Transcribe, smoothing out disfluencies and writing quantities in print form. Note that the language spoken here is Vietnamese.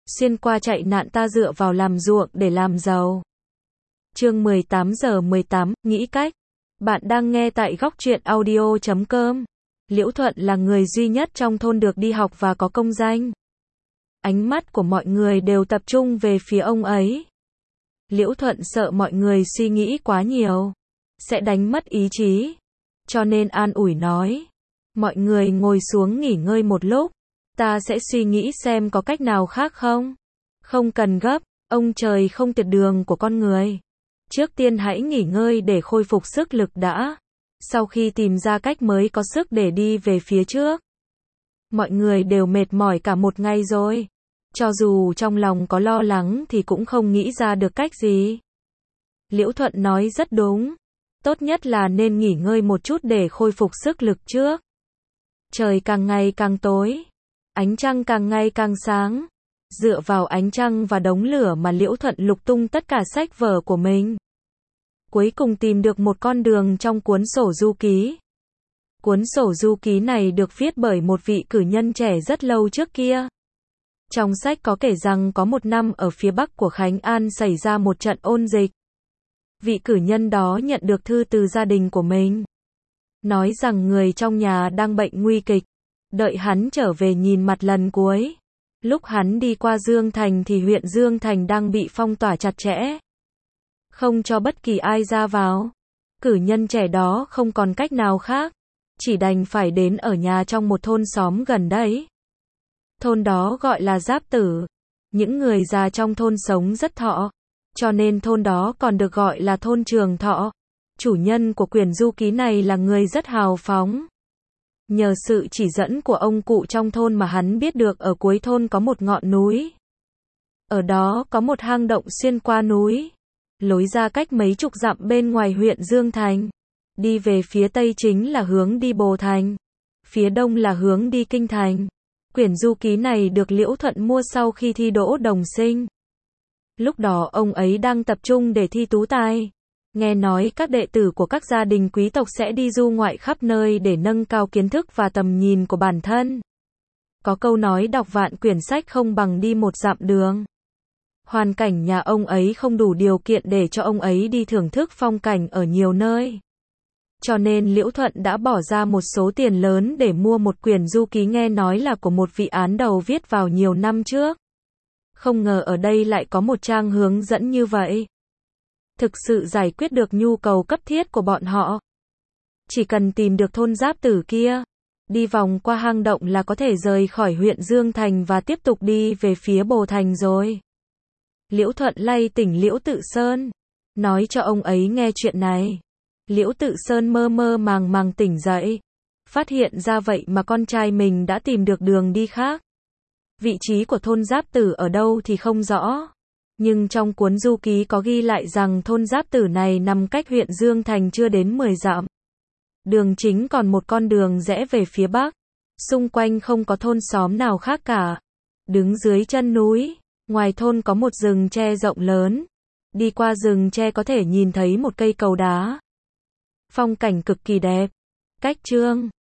xuyên qua chạy nạn ta dựa vào làm ruộng để làm giàu. Chương 18:18, nghĩ cách. Bạn đang nghe tại góc truyện audio.com. Liễu Thuận là người duy nhất trong thôn được đi học và có công danh. Ánh mắt của mọi người đều tập trung về phía ông ấy. Liễu Thuận sợ mọi người suy nghĩ quá nhiều, sẽ đánh mất ý chí. Cho nên an ủi nói, mọi người ngồi xuống nghỉ ngơi một lúc, ta sẽ suy nghĩ xem có cách nào khác không. Không cần gấp, ông trời không tuyệt đường của con người. Trước tiên hãy nghỉ ngơi để khôi phục sức lực đã. Sau khi tìm ra cách mới có sức để đi về phía trước. Mọi người đều mệt mỏi cả một ngày rồi. Cho dù trong lòng có lo lắng thì cũng không nghĩ ra được cách gì. Liễu Thuận nói rất đúng. Tốt nhất là nên nghỉ ngơi một chút để khôi phục sức lực trước. Trời càng ngày càng tối. Ánh trăng càng ngày càng sáng. Dựa vào ánh trăng và đống lửa mà Liễu Thuận lục tung tất cả sách vở của mình. Cuối cùng tìm được một con đường trong cuốn sổ du ký. Cuốn sổ du ký này được viết bởi một vị cử nhân trẻ rất lâu trước kia. Trong sách có kể rằng có một năm ở phía bắc của Khánh An xảy ra một trận ôn dịch. Vị cử nhân đó nhận được thư từ gia đình của mình. Nói rằng người trong nhà đang bệnh nguy kịch. Đợi hắn trở về nhìn mặt lần cuối. Lúc hắn đi qua Dương Thành thì huyện Dương Thành đang bị phong tỏa chặt chẽ. Không cho bất kỳ ai ra vào. Cử nhân trẻ đó không còn cách nào khác. Chỉ đành phải đến ở nhà trong một thôn xóm gần đấy. Thôn đó gọi là Giáp Tử. Những người già trong thôn sống rất thọ. Cho nên thôn đó còn được gọi là thôn Trường Thọ. Chủ nhân của quyển du ký này là người rất hào phóng. Nhờ sự chỉ dẫn của ông cụ trong thôn mà hắn biết được ở cuối thôn có một ngọn núi. Ở đó có một hang động xuyên qua núi. Lối ra cách mấy chục dặm bên ngoài huyện Dương Thành. Đi về phía tây chính là hướng đi Bồ Thành. Phía đông là hướng đi Kinh Thành. Quyển du ký này được Liễu Thuận mua sau khi thi đỗ đồng sinh. Lúc đó ông ấy đang tập trung để thi tú tài. Nghe nói các đệ tử của các gia đình quý tộc sẽ đi du ngoại khắp nơi để nâng cao kiến thức và tầm nhìn của bản thân. Có câu nói đọc vạn quyển sách không bằng đi một dặm đường. Hoàn cảnh nhà ông ấy không đủ điều kiện để cho ông ấy đi thưởng thức phong cảnh ở nhiều nơi. Cho nên Liễu Thuận đã bỏ ra một số tiền lớn để mua một quyển du ký nghe nói là của một vị án đầu viết vào nhiều năm trước. Không ngờ ở đây lại có một trang hướng dẫn như vậy. Thực sự giải quyết được nhu cầu cấp thiết của bọn họ. Chỉ cần tìm được thôn Giáp Tử kia, đi vòng qua hang động là có thể rời khỏi huyện Dương Thành và tiếp tục đi về phía Bồ Thành rồi. Liễu Thuận lay tỉnh Liễu Tự Sơn, nói cho ông ấy nghe chuyện này. Liễu Tự Sơn mơ mơ màng màng tỉnh dậy, phát hiện ra vậy mà con trai mình đã tìm được đường đi khác. Vị trí của thôn Giáp Tử ở đâu thì không rõ. Nhưng trong cuốn du ký có ghi lại rằng thôn Giáp Tử này nằm cách huyện Dương Thành chưa đến 10 dặm. Đường chính còn một con đường rẽ về phía bắc. Xung quanh không có thôn xóm nào khác cả. Đứng dưới chân núi, ngoài thôn có một rừng tre rộng lớn. Đi qua rừng tre có thể nhìn thấy một cây cầu đá. Phong cảnh cực kỳ đẹp. Cách chương